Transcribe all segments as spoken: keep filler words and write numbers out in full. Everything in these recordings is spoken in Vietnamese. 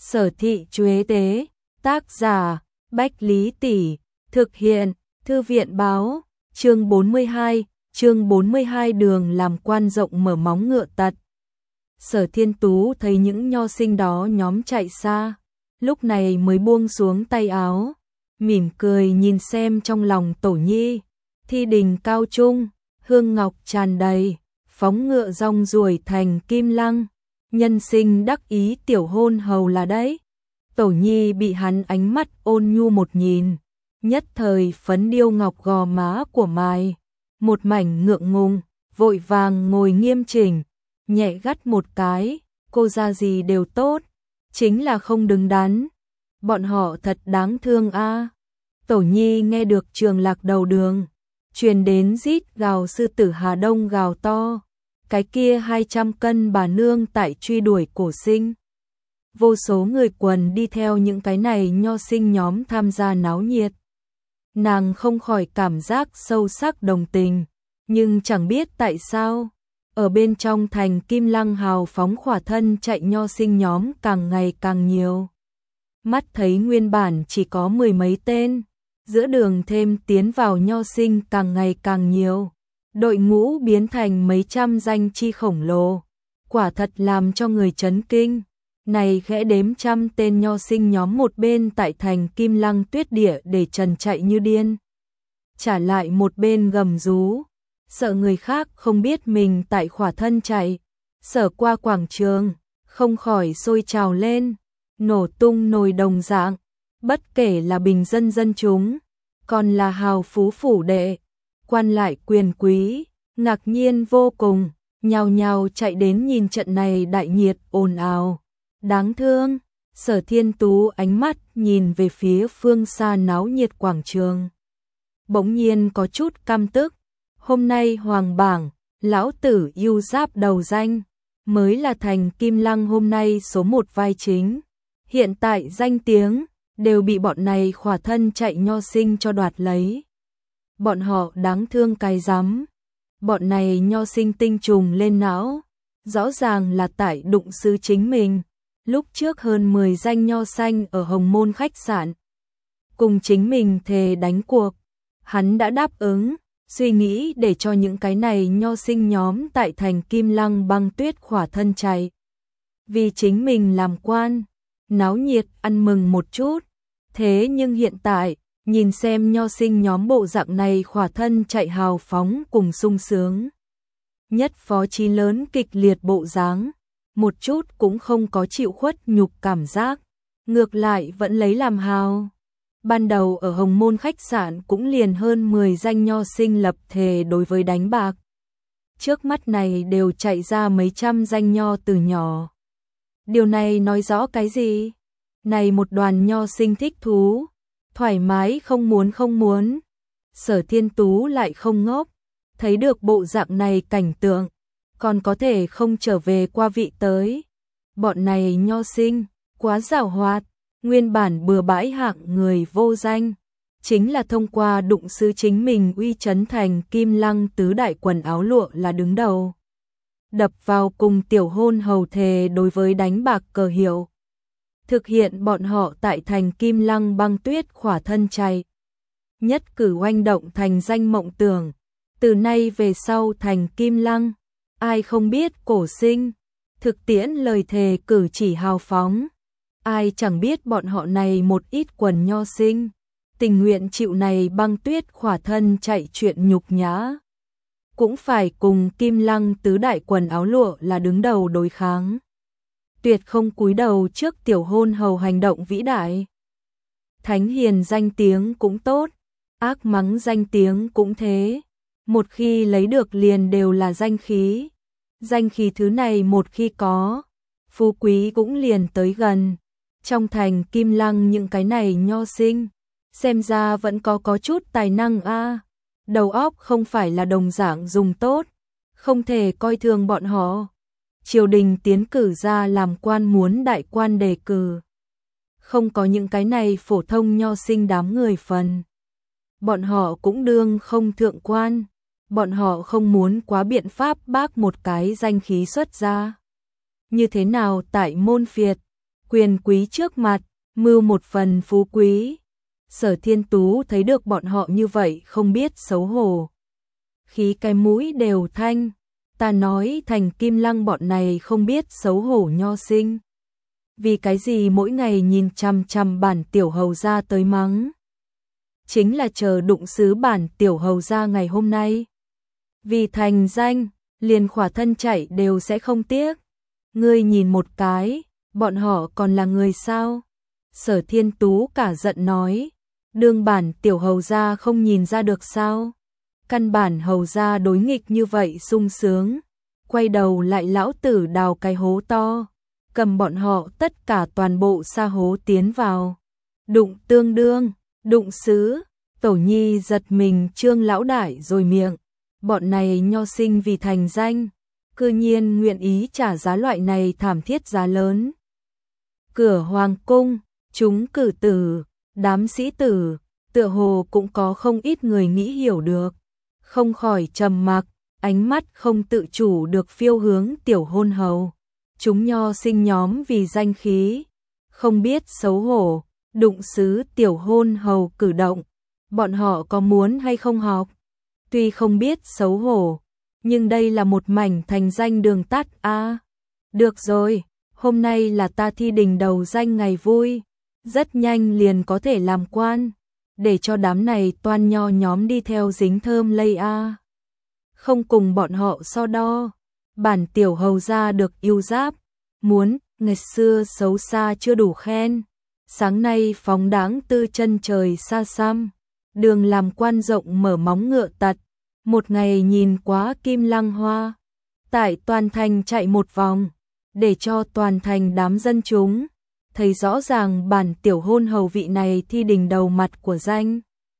Sở Thị Chuế Tế, tác giả, Bách Lý Tỷ, thực hiện, Thư viện báo, chương bốn mươi hai, chương bốn mươi hai đường làm quan rộng mở móng ngựa tật. Sở Thiên Tú thấy những nho sinh đó nhóm chạy xa, lúc này mới buông xuống tay áo, mỉm cười nhìn xem trong lòng Tổ Nhi, thi đình cao trung, hương ngọc tràn đầy, phóng ngựa rong ruổi thành kim lăng, nhân sinh đắc ý tiểu hôn hầu là đấy. Tổ Nhi bị hắn ánh mắt ôn nhu một nhìn, nhất thời phấn điêu ngọc gò má của mài, một mảnh ngượng ngùng, vội vàng ngồi nghiêm chỉnh, nhẹ gắt một cái, cô ra gì đều tốt, chính là không đứng đắn. Bọn họ thật đáng thương a. Tổ Nhi nghe được Trường Lạc đầu đường truyền đến rít gào sư tử Hà Đông gào to, cái kia hai trăm cân bà nương tại truy đuổi cổ sinh. Vô số người quần đi theo những cái này nho sinh nhóm tham gia náo nhiệt. Nàng không khỏi cảm giác sâu sắc đồng tình, nhưng chẳng biết tại sao, ở bên trong thành Kim Lăng hào phóng khỏa thân chạy nho sinh nhóm càng ngày càng nhiều. Mắt thấy nguyên bản chỉ có mười mấy tên, giữa đường thêm tiến vào nho sinh càng ngày càng nhiều, đội ngũ biến thành mấy trăm danh chi khổng lồ, quả thật làm cho người chấn kinh. Này khẽ đếm trăm tên nho sinh nhóm một bên tại thành Kim Lăng tuyết địa để trần chạy như điên, trả lại một bên gầm rú, sợ người khác không biết mình tại khỏa thân chạy. Sở qua quảng trường, không khỏi sôi trào lên, nổ tung nồi đồng dạng, bất kể là bình dân dân chúng, còn là hào phú phủ đệ, quan lại quyền quý, ngạc nhiên vô cùng, nhào nhào chạy đến nhìn trận này đại nhiệt ồn ào. Đáng thương, Sở Thiên Tú ánh mắt nhìn về phía phương xa náo nhiệt quảng trường, bỗng nhiên có chút căm tức. Hôm nay hoàng bảng, lão tử yêu giáp đầu danh, mới là thành Kim Lăng hôm nay số một vai chính. Hiện tại danh tiếng đều bị bọn này khỏa thân chạy nho sinh cho đoạt lấy. Bọn họ đáng thương cái rắm. Bọn này nho sinh tinh trùng lên não, rõ ràng là tại đụng sư chính mình. Lúc trước hơn mười danh nho xanh ở Hồng Môn khách sạn, cùng chính mình thề đánh cuộc, hắn đã đáp ứng, suy nghĩ để cho những cái này nho sinh nhóm tại thành Kim Lăng băng tuyết khỏa thân chạy. Vì chính mình làm quan, náo nhiệt ăn mừng một chút, thế nhưng hiện tại, nhìn xem nho sinh nhóm bộ dạng này khỏa thân chạy hào phóng cùng sung sướng. Nhất phó chí lớn kịch liệt bộ dáng, một chút cũng không có chịu khuất nhục cảm giác, ngược lại vẫn lấy làm hào. Ban đầu ở Hồng Môn khách sạn cũng liền hơn mười danh nho sinh lập thề đối với đánh bạc. Trước mắt này đều chạy ra mấy trăm danh nho từ nhỏ. Điều này nói rõ cái gì? Này một đoàn nho sinh thích thú, thoải mái không muốn không muốn. Sở Thiên Tú lại không ngốc, thấy được bộ dạng này cảnh tượng, còn có thể không trở về qua vị tới. Bọn này nho sinh, quá giàu hoạt, nguyên bản bừa bãi hạng người vô danh, chính là thông qua đụng sư chính mình uy chấn thành Kim Lăng tứ đại quần áo lụa là đứng đầu. Đập vào cùng tiểu hôn hầu thề đối với đánh bạc cờ hiệu. Thực hiện bọn họ tại thành Kim Lăng băng tuyết khỏa thân chạy. Nhất cử oanh động thành danh mộng tưởng, từ nay về sau thành Kim Lăng. Ai không biết cổ sinh, thực tiễn lời thề cử chỉ hào phóng. Ai chẳng biết bọn họ này một ít quần nho sinh, tình nguyện chịu này băng tuyết khỏa thân chạy chuyện nhục nhã. Cũng phải cùng Kim Lăng tứ đại quần áo lụa là đứng đầu đối kháng. Tuyệt không cúi đầu trước tiểu hôn hầu hành động vĩ đại. Thánh hiền danh tiếng cũng tốt, ác mắng danh tiếng cũng thế. Một khi lấy được liền đều là danh khí. Danh khí thứ này một khi có, phú quý cũng liền tới gần. Trong thành Kim Lăng những cái này nho sinh, xem ra vẫn có có chút tài năng a. Đầu óc không phải là đồng dạng dùng tốt, không thể coi thường bọn họ. Triều đình tiến cử ra làm quan muốn đại quan đề cử. Không có những cái này phổ thông nho sinh đám người phần. Bọn họ cũng đương không thượng quan. Bọn họ không muốn quá biện pháp bác một cái danh khí xuất ra. Như thế nào tại môn phiệt, quyền quý trước mặt, mưu một phần phú quý. Sở Thiên Tú thấy được bọn họ như vậy không biết xấu hổ. Khí cái mũi đều thanh, ta nói Thành Kim Lăng bọn này không biết xấu hổ nho sinh. Vì cái gì mỗi ngày nhìn chằm chằm bản tiểu hầu gia tới mắng? Chính là chờ đụng xứ bản tiểu hầu gia ngày hôm nay. Vì thành danh, liền khỏa thân chạy đều sẽ không tiếc. Ngươi nhìn một cái, bọn họ còn là người sao? Sở Thiên Tú cả giận nói, đương bản tiểu hầu gia không nhìn ra được sao? Căn bản hầu gia đối nghịch như vậy sung sướng, quay đầu lại lão tử đào cái hố to, cầm bọn họ tất cả toàn bộ sa hố tiến vào. Đụng tương đương, đụng xứ, Tổ Nhi giật mình trương lão đại rồi miệng, bọn này nho sinh vì thành danh, cư nhiên nguyện ý trả giá loại này thảm thiết giá lớn. Cửa hoàng cung, chúng cử tử, đám sĩ tử, tựa hồ cũng có không ít người nghĩ hiểu được, không khỏi trầm mặc, ánh mắt không tự chủ được phiêu hướng tiểu hôn hầu. Chúng nho sinh nhóm vì danh khí, không biết xấu hổ, đụng xứ tiểu hôn hầu cử động, bọn họ có muốn hay không học? Tuy không biết xấu hổ, nhưng đây là một mảnh thành danh đường tắt a. À, được rồi, hôm nay là ta thi đình đầu danh ngày vui, rất nhanh liền có thể làm quan, để cho đám này toan nho nhóm đi theo dính thơm lây a. À. Không cùng bọn họ so đo, bản tiểu hầu gia được yêu giáp, muốn, ngày xưa xấu xa chưa đủ khen, sáng nay phóng đáng tư chân trời xa xăm, đường làm quan rộng mở móng ngựa tật, một ngày nhìn quá kim lăng hoa, tại toàn thành chạy một vòng, để cho toàn thành đám dân chúng thấy rõ ràng bản tiểu hôn hầu vị này thi đình đầu mặt của danh.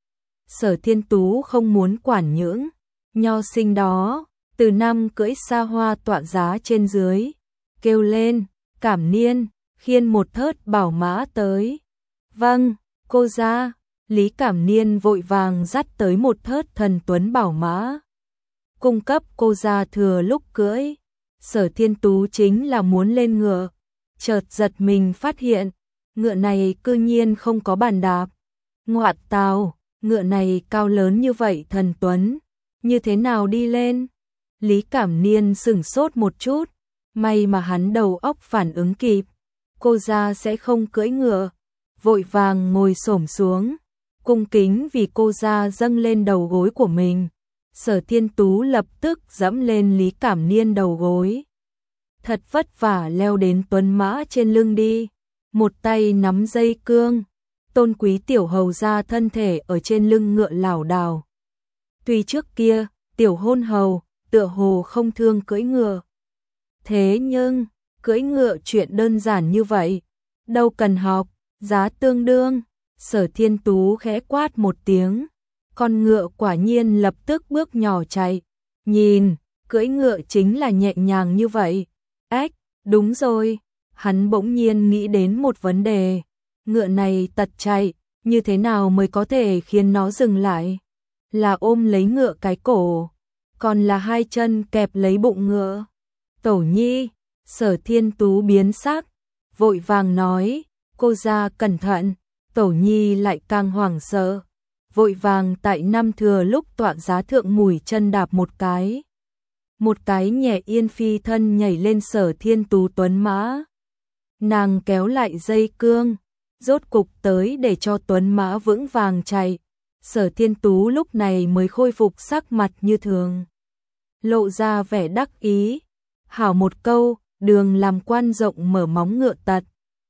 Sở Thiên Tú không muốn quản những nho sinh đó, từ năm cưỡi xa hoa tọa giá trên dưới, kêu lên, Cảm Niên, khiên một thớt bảo mã tới. Vâng, cô ra, Lý Cảm Niên vội vàng dắt tới một thớt thần tuấn bảo mã, cung cấp cô ra thừa lúc cưỡi. Sở Thiên Tú chính là muốn lên ngựa, chợt giật mình phát hiện, ngựa này cư nhiên không có bàn đạp. Ngoạn tào, ngựa này cao lớn như vậy thần tuấn, như thế nào đi lên? Lý Cảm Niên sửng sốt một chút, may mà hắn đầu óc phản ứng kịp, cô ra sẽ không cưỡi ngựa, vội vàng ngồi xổm xuống, cung kính vì cô ra dâng lên đầu gối của mình. Sở Thiên Tú lập tức dẫm lên Lý Cảm Niên đầu gối, thật vất vả leo đến tuấn mã trên lưng đi, một tay nắm dây cương, tôn quý tiểu hầu gia thân thể ở trên lưng ngựa lảo đảo. Tuy trước kia, tiểu hôn hầu, tựa hồ không thương cưỡi ngựa. Thế nhưng, cưỡi ngựa chuyện đơn giản như vậy, đâu cần học, giá tương đương. Sở Thiên Tú khẽ quát một tiếng, con ngựa quả nhiên lập tức bước nhỏ chạy. Nhìn, cưỡi ngựa chính là nhẹ nhàng như vậy. Ếch, đúng rồi, hắn bỗng nhiên nghĩ đến một vấn đề. Ngựa này tật chạy, như thế nào mới có thể khiến nó dừng lại? Là ôm lấy ngựa cái cổ, còn là hai chân kẹp lấy bụng ngựa? Tổ Nhi, Sở Thiên Tú biến sắc, vội vàng nói, cô ra cẩn thận. Tổ Nhi lại càng hoảng sợ, vội vàng tại năm thừa lúc tọa giá thượng mùi chân đạp một cái. Một cái nhẹ yên phi thân nhảy lên Sở Thiên Tú tuấn mã. Nàng kéo lại dây cương, rốt cục tới để cho tuấn mã vững vàng chạy. Sở Thiên Tú lúc này mới khôi phục sắc mặt như thường, lộ ra vẻ đắc ý. Hảo một câu, đường làm quan rộng mở móng ngựa tật.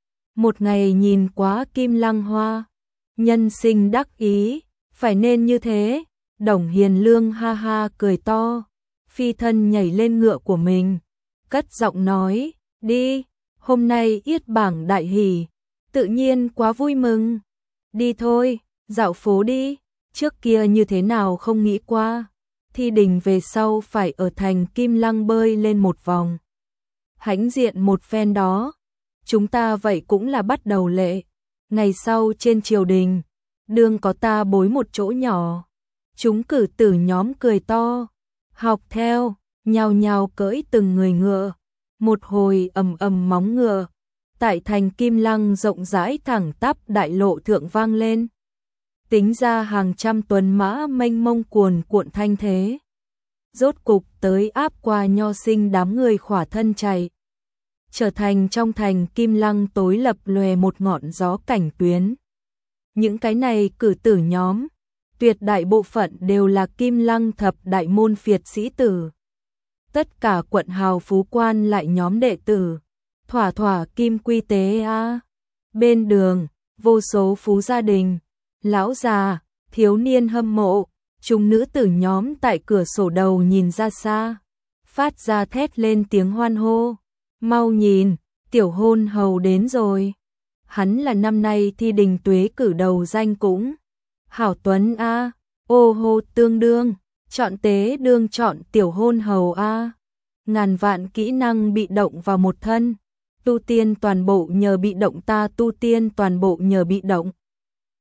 Một ngày nhìn quá kim lăng hoa, nhân sinh đắc ý, phải nên như thế. Đồng Hiền Lương ha ha cười to, phi thân nhảy lên ngựa của mình, cất giọng nói, đi, hôm nay yết bảng đại hỷ, tự nhiên quá vui mừng. Đi thôi, dạo phố đi, trước kia như thế nào không nghĩ qua, thi đình về sau phải ở thành Kim Lăng bơi lên một vòng, hãnh diện một phen đó. Chúng ta vậy cũng là bắt đầu lệ, ngày sau trên triều đình, đương có ta bối một chỗ nhỏ. Chúng cử tử nhóm cười to, học theo, nhào nhào cưỡi từng người ngựa, một hồi ầm ầm móng ngựa, tại thành Kim Lăng rộng rãi thẳng tắp đại lộ thượng vang lên. Tính ra hàng trăm tuần mã mênh mông cuồn cuộn thanh thế. Rốt cục tới áp qua Nho Sinh đám người khỏa thân chạy. Trở thành trong thành Kim Lăng tối lập lòe một ngọn gió cảnh tuyến. Những cái này cử tử nhóm, tuyệt đại bộ phận đều là Kim Lăng thập đại môn phiệt sĩ tử. Tất cả quận hào phú quan lại nhóm đệ tử, thỏa thỏa kim quy tế a. À. Bên đường, vô số phú gia đình, lão già, thiếu niên hâm mộ, chúng nữ tử nhóm tại cửa sổ đầu nhìn ra xa, phát ra thét lên tiếng hoan hô. Mau nhìn, tiểu hôn hầu đến rồi. Hắn là năm nay thi đình tuế cử đầu danh cũng. Hảo Tuấn a, à, ô hô tương đương, chọn tế đương chọn tiểu hôn hầu a. À. Ngàn vạn kỹ năng bị động vào một thân, tu tiên toàn bộ nhờ bị động ta tu tiên toàn bộ nhờ bị động.